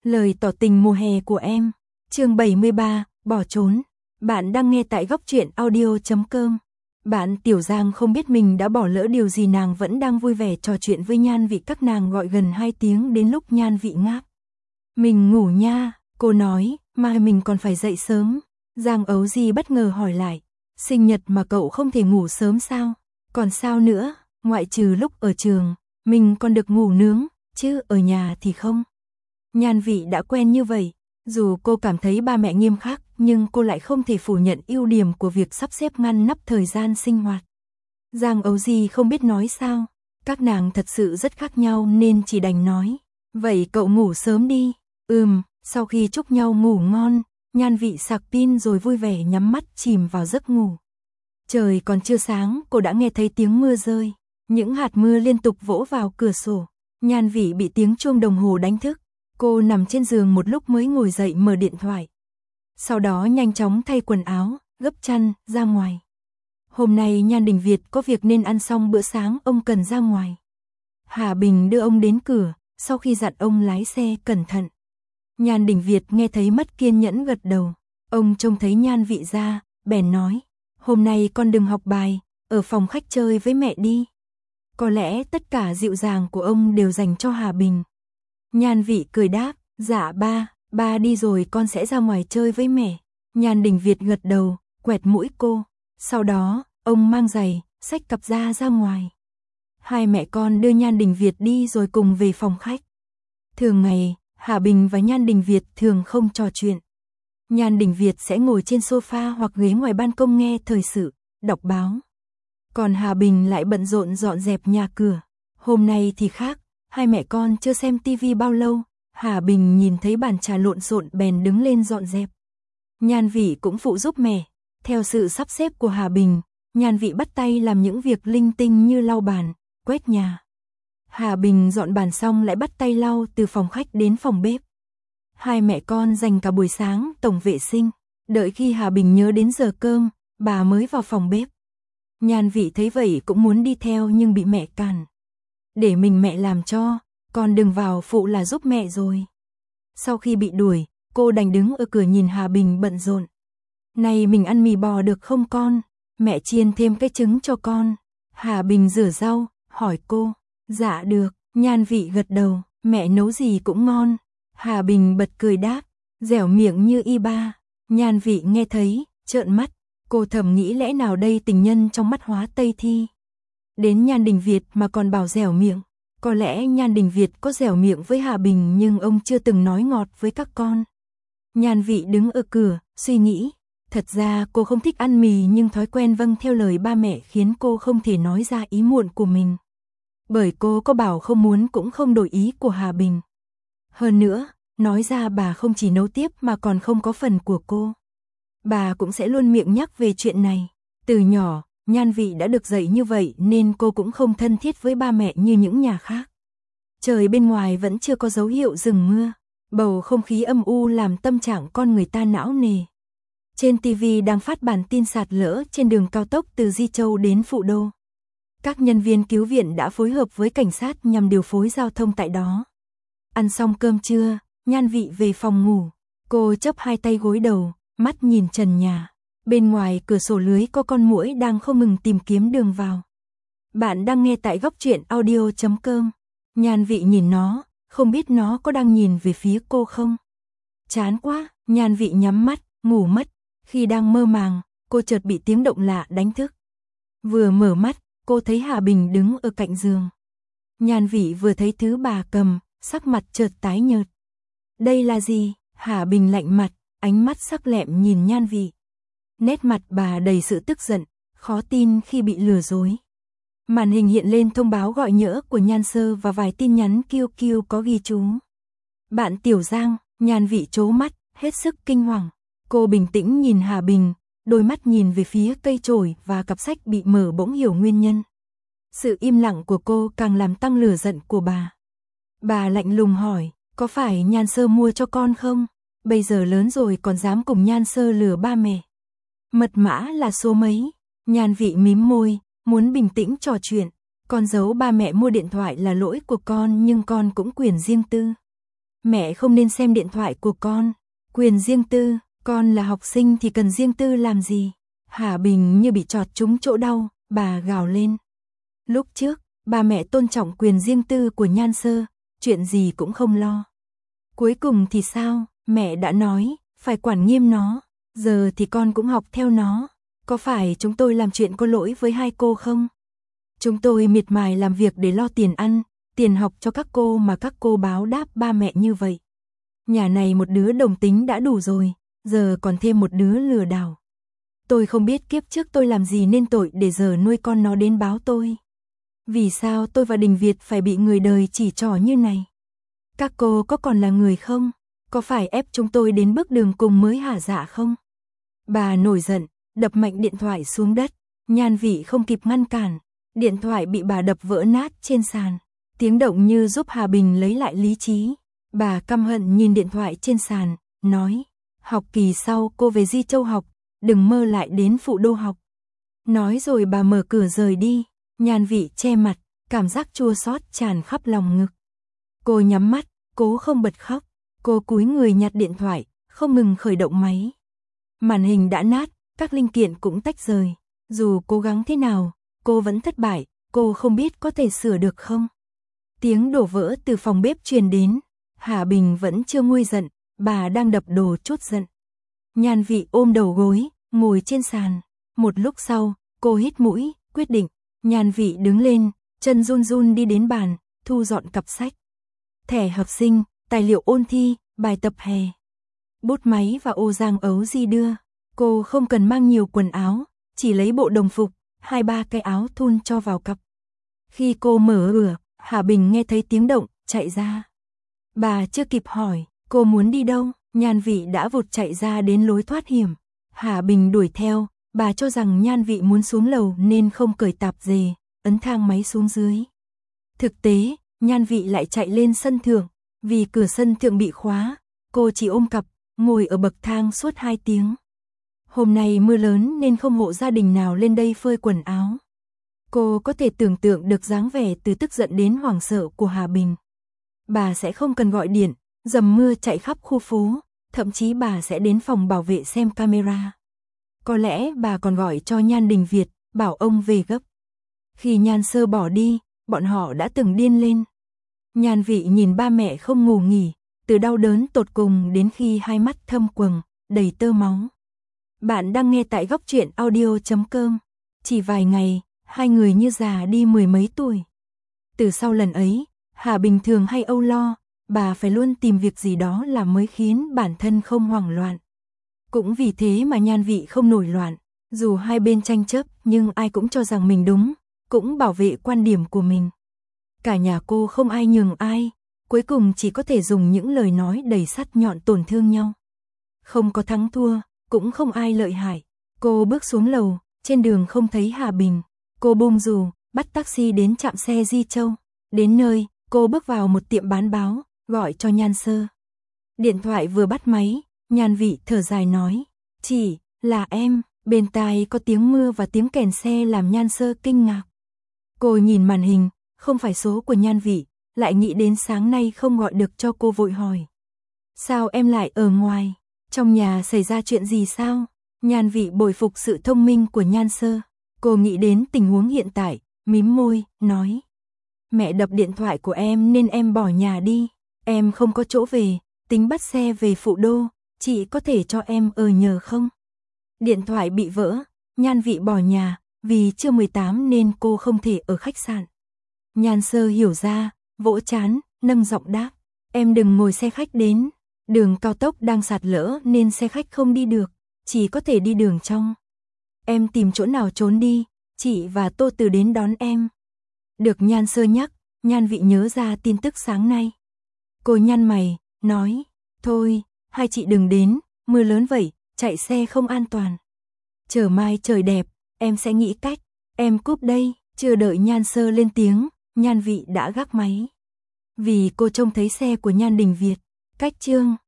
Lời tỏ tình mùa hè của em. Chương 73, bỏ trốn. Bạn đang nghe tại góc truyện audio.com. Bạn Tiểu Giang không biết mình đã bỏ lỡ điều gì, nàng vẫn đang vui vẻ trò chuyện với Nhan Vị, các nàng gọi gần 2 tiếng đến lúc Nhan Vị ngáp. Mình ngủ nha, cô nói, mai mình còn phải dậy sớm. Giang Ấu Di bất ngờ hỏi lại, sinh nhật mà cậu không thể ngủ sớm sao? Còn sao nữa, ngoại trừ lúc ở trường, mình còn được ngủ nướng, chứ ở nhà thì không. Nhan Vị đã quen như vậy, dù cô cảm thấy ba mẹ nghiêm khắc, nhưng cô lại không thể phủ nhận ưu điểm của việc sắp xếp ngăn nắp thời gian sinh hoạt. Giang Ấu Di không biết nói sao, các nàng thật sự rất khác nhau nên chỉ đành nói, vậy cậu ngủ sớm đi. Sau khi chúc nhau ngủ ngon, Nhan Vị sạc pin rồi vui vẻ nhắm mắt chìm vào giấc ngủ. Trời còn chưa sáng, cô đã nghe thấy tiếng mưa rơi, những hạt mưa liên tục vỗ vào cửa sổ. Nhan Vị bị tiếng chuông đồng hồ đánh thức. Cô nằm trên giường một lúc mới ngồi dậy mở điện thoại. Sau đó nhanh chóng thay quần áo, gấp chăn, ra ngoài. Hôm nay Nhan Đình Việt có việc nên ăn xong bữa sáng ông cần ra ngoài. Hà Bình đưa ông đến cửa, sau khi dặn ông lái xe cẩn thận. Nhan Đình Việt nghe thấy mất kiên nhẫn gật đầu. Ông trông thấy Nhan Vị ra, bèn nói, hôm nay con đừng học bài, ở phòng khách chơi với mẹ đi. Có lẽ tất cả dịu dàng của ông đều dành cho Hà Bình. Nhan Vị cười đáp, dạ ba đi rồi con sẽ ra ngoài chơi với mẹ. Nhan Đình Việt gật đầu, quẹt mũi cô. Sau đó, ông mang giày, xách cặp ra ngoài. Hai mẹ con đưa Nhan Đình Việt đi rồi cùng về phòng khách. Thường ngày, Hà Bình và Nhan Đình Việt thường không trò chuyện. Nhan Đình Việt sẽ ngồi trên sofa hoặc ghế ngoài ban công nghe thời sự, đọc báo. Còn Hà Bình lại bận rộn dọn dẹp nhà cửa. Hôm nay thì khác. Hai mẹ con chưa xem tivi bao lâu, Hà Bình nhìn thấy bàn trà lộn xộn bèn đứng lên dọn dẹp. Nhan Vị cũng phụ giúp mẹ. Theo sự sắp xếp của Hà Bình, Nhan Vị bắt tay làm những việc linh tinh như lau bàn, quét nhà. Hà Bình dọn bàn xong lại bắt tay lau từ phòng khách đến phòng bếp. Hai mẹ con dành cả buổi sáng tổng vệ sinh, đợi khi Hà Bình nhớ đến giờ cơm, bà mới vào phòng bếp. Nhan Vị thấy vậy cũng muốn đi theo nhưng bị mẹ cản. Để mình mẹ làm cho, con đừng vào phụ là giúp mẹ rồi. Sau khi bị đuổi, cô đành đứng ở cửa nhìn Hà Bình bận rộn. Này mình ăn mì bò được không con? Mẹ chiên thêm cái trứng cho con. Hà Bình rửa rau, hỏi cô. Dạ được, Nhan Vị gật đầu, mẹ nấu gì cũng ngon. Hà Bình bật cười đáp, dẻo miệng như y ba. Nhan Vị nghe thấy, trợn mắt, cô thầm nghĩ lẽ nào đây tình nhân trong mắt Hóa Tây Thi. Đến Nhan Đình Việt mà còn bảo dẻo miệng. Có lẽ Nhan Đình Việt có dẻo miệng với Hà Bình nhưng ông chưa từng nói ngọt với các con. Nhan Vị đứng ở cửa, suy nghĩ. Thật ra cô không thích ăn mì nhưng thói quen vâng theo lời ba mẹ khiến cô không thể nói ra ý muộn của mình. Bởi cô có bảo không muốn cũng không đổi ý của Hà Bình. Hơn nữa, nói ra bà không chỉ nấu tiếp mà còn không có phần của cô. Bà cũng sẽ luôn miệng nhắc về chuyện này. Từ nhỏ, Nhan Vị đã được dạy như vậy nên cô cũng không thân thiết với ba mẹ như những nhà khác. Trời bên ngoài vẫn chưa có dấu hiệu dừng mưa, bầu không khí âm u làm tâm trạng con người ta não nề. Trên TV đang phát bản tin sạt lở trên đường cao tốc từ Di Châu đến Phụ Đô. Các nhân viên cứu viện đã phối hợp với cảnh sát nhằm điều phối giao thông tại đó. Ăn xong cơm trưa, Nhan Vị về phòng ngủ. Cô chắp hai tay gối đầu, mắt nhìn trần nhà. Bên ngoài cửa sổ lưới có con muỗi đang không ngừng tìm kiếm đường vào. Bạn đang nghe tại góc truyện audio.com. Nhan Vị nhìn nó, không biết nó có đang nhìn về phía cô không. Chán quá, Nhan Vị nhắm mắt, ngủ mất. Khi đang mơ màng, cô chợt bị tiếng động lạ đánh thức. Vừa mở mắt, cô thấy Hà Bình đứng ở cạnh giường. Nhan Vị vừa thấy thứ bà cầm, sắc mặt chợt tái nhợt. Đây là gì? Hà Bình lạnh mặt, ánh mắt sắc lẹm nhìn Nhan Vị. Nét mặt bà đầy sự tức giận, khó tin khi bị lừa dối. Màn hình hiện lên thông báo gọi nhỡ của Nhan Sơ và vài tin nhắn QQ có ghi chú. Bạn Tiểu Giang. Nhan Vị trố mắt, hết sức kinh hoàng. Cô bình tĩnh nhìn Hà Bình, đôi mắt nhìn về phía cây chổi và cặp sách bị mở bỗng hiểu nguyên nhân. Sự im lặng của cô càng làm tăng lửa giận của bà. Bà lạnh lùng hỏi, có phải Nhan Sơ mua cho con không? Bây giờ lớn rồi còn dám cùng Nhan Sơ lừa ba mẹ. Mật mã là số mấy? Nhan Vị mím môi, muốn bình tĩnh trò chuyện. Con giấu ba mẹ mua điện thoại là lỗi của con nhưng con cũng quyền riêng tư. Mẹ không nên xem điện thoại của con. Quyền riêng tư, con là học sinh thì cần riêng tư làm gì? Hà Bình như bị chọt trúng chỗ đau, bà gào lên. Lúc trước, ba mẹ tôn trọng quyền riêng tư của Nhan Sơ, chuyện gì cũng không lo. Cuối cùng thì sao? Mẹ đã nói, phải quản nghiêm nó, giờ thì con cũng học theo nó. Có phải chúng tôi làm chuyện có lỗi với hai cô không? Chúng tôi miệt mài làm việc để lo tiền ăn, tiền học cho các cô mà các cô báo đáp ba mẹ như vậy. Nhà này một đứa đồng tính đã đủ rồi, giờ còn thêm một đứa lừa đảo. Tôi không biết kiếp trước tôi làm gì nên tội để giờ nuôi con nó đến báo tôi. Vì sao tôi và Đình Việt phải bị người đời chỉ trỏ như này? Các cô có còn là người không? Có phải ép chúng tôi đến bước đường cùng mới hả dạ không? Bà nổi giận, đập mạnh điện thoại xuống đất. Nhan Vị không kịp ngăn cản, điện thoại bị bà đập vỡ nát trên sàn. Tiếng động như giúp Hà Bình lấy lại lý trí. Bà căm hận nhìn điện thoại trên sàn, nói, học kỳ sau cô về Di Châu học, đừng mơ lại đến Phụ Đô học. Nói rồi bà mở cửa rời đi. Nhan Vị che mặt, cảm giác chua xót tràn khắp lòng ngực. Cô nhắm mắt, cố không bật khóc. Cô cúi người nhặt điện thoại, không ngừng khởi động máy. Màn hình đã nát, các linh kiện cũng tách rời. Dù cố gắng thế nào, cô vẫn thất bại, cô không biết có thể sửa được không. Tiếng đổ vỡ từ phòng bếp truyền đến. Hà Bình vẫn chưa nguôi giận, bà đang đập đồ trút giận. Nhan Vị ôm đầu gối, ngồi trên sàn. Một lúc sau, cô hít mũi, quyết định. Nhan Vị đứng lên, chân run run đi đến bàn, thu dọn cặp sách. Thẻ học sinh, tài liệu ôn thi, bài tập hè. Bút máy và ô giang ấu di đưa. Cô không cần mang nhiều quần áo, chỉ lấy bộ đồng phục, 2-3 cái áo thun cho vào cặp. Khi cô mở cửa, Hà Bình nghe thấy tiếng động, chạy ra. Bà chưa kịp hỏi, cô muốn đi đâu? Nhan Vị đã vụt chạy ra đến lối thoát hiểm. Hà Bình đuổi theo, bà cho rằng Nhan Vị muốn xuống lầu nên không cởi tạp dề, ấn thang máy xuống dưới. Thực tế, Nhan Vị lại chạy lên sân thượng, vì cửa sân thượng bị khóa, cô chỉ ôm cặp, ngồi ở bậc thang suốt 2 tiếng. Hôm nay mưa lớn nên không hộ gia đình nào lên đây phơi quần áo. Cô có thể tưởng tượng được dáng vẻ từ tức giận đến hoảng sợ của Hà Bình. Bà sẽ không cần gọi điện, dầm mưa chạy khắp khu phố, thậm chí bà sẽ đến phòng bảo vệ xem camera. Có lẽ bà còn gọi cho Nhan Đình Việt, bảo ông về gấp. Khi Nhan Sơ bỏ đi, bọn họ đã từng điên lên. Nhan Vị nhìn ba mẹ không ngủ nghỉ, từ đau đớn tột cùng đến khi hai mắt thâm quầng, đầy tơ máu. Bạn đang nghe tại góc truyện audio.com. Chỉ vài ngày, hai người như già đi 10 mấy tuổi. Từ sau lần ấy, Hà Bình thường hay âu lo, bà phải luôn tìm việc gì đó làm mới khiến bản thân không hoảng loạn. Cũng vì thế mà Nhan Vị không nổi loạn, dù hai bên tranh chấp nhưng ai cũng cho rằng mình đúng, cũng bảo vệ quan điểm của mình. Cả nhà cô không ai nhường ai, cuối cùng chỉ có thể dùng những lời nói đầy sắt nhọn tổn thương nhau. Không có thắng thua, cũng không ai lợi hại. Cô bước xuống lầu, trên đường không thấy Hà Bình. Cô bung dù, bắt taxi đến trạm xe Di Châu. Đến nơi, cô bước vào một tiệm bán báo, gọi cho Nhan Sơ. Điện thoại vừa bắt máy, Nhan Vị thở dài nói, "Chị, là em." Bên tai có tiếng mưa và tiếng kèn xe làm Nhan Sơ kinh ngạc. Cô nhìn màn hình, không phải số của Nhan Vị, lại nghĩ đến sáng nay không gọi được cho cô vội hỏi. "Sao em lại ở ngoài? Trong nhà xảy ra chuyện gì sao?" Nhan Vị bội phục sự thông minh của Nhan Sơ. Cô nghĩ đến tình huống hiện tại, mím môi, nói. "Mẹ đập điện thoại của em nên em bỏ nhà đi. Em không có chỗ về, tính bắt xe về Phụ Đô, chị có thể cho em ở nhờ không?" Điện thoại bị vỡ, Nhan Vị bỏ nhà, vì chưa 18 nên cô không thể ở khách sạn. Nhan Sơ hiểu ra, vỗ trán, nâng giọng đáp. "Em đừng ngồi xe khách đến. Đường cao tốc đang sạt lở nên xe khách không đi được, chỉ có thể đi đường trong. Em tìm chỗ nào trốn đi, chị và Tô Từ đến đón em." Được Nhan Sơ nhắc, Nhan Vị nhớ ra tin tức sáng nay. Cô nhăn mày, nói, "Thôi, hai chị đừng đến, mưa lớn vậy, chạy xe không an toàn. Chờ mai trời đẹp, em sẽ nghĩ cách." "Em cúp đây." Chưa đợi Nhan Sơ lên tiếng, Nhan Vị đã gác máy. Vì cô trông thấy xe của Nhan Đình Việt. Cách chương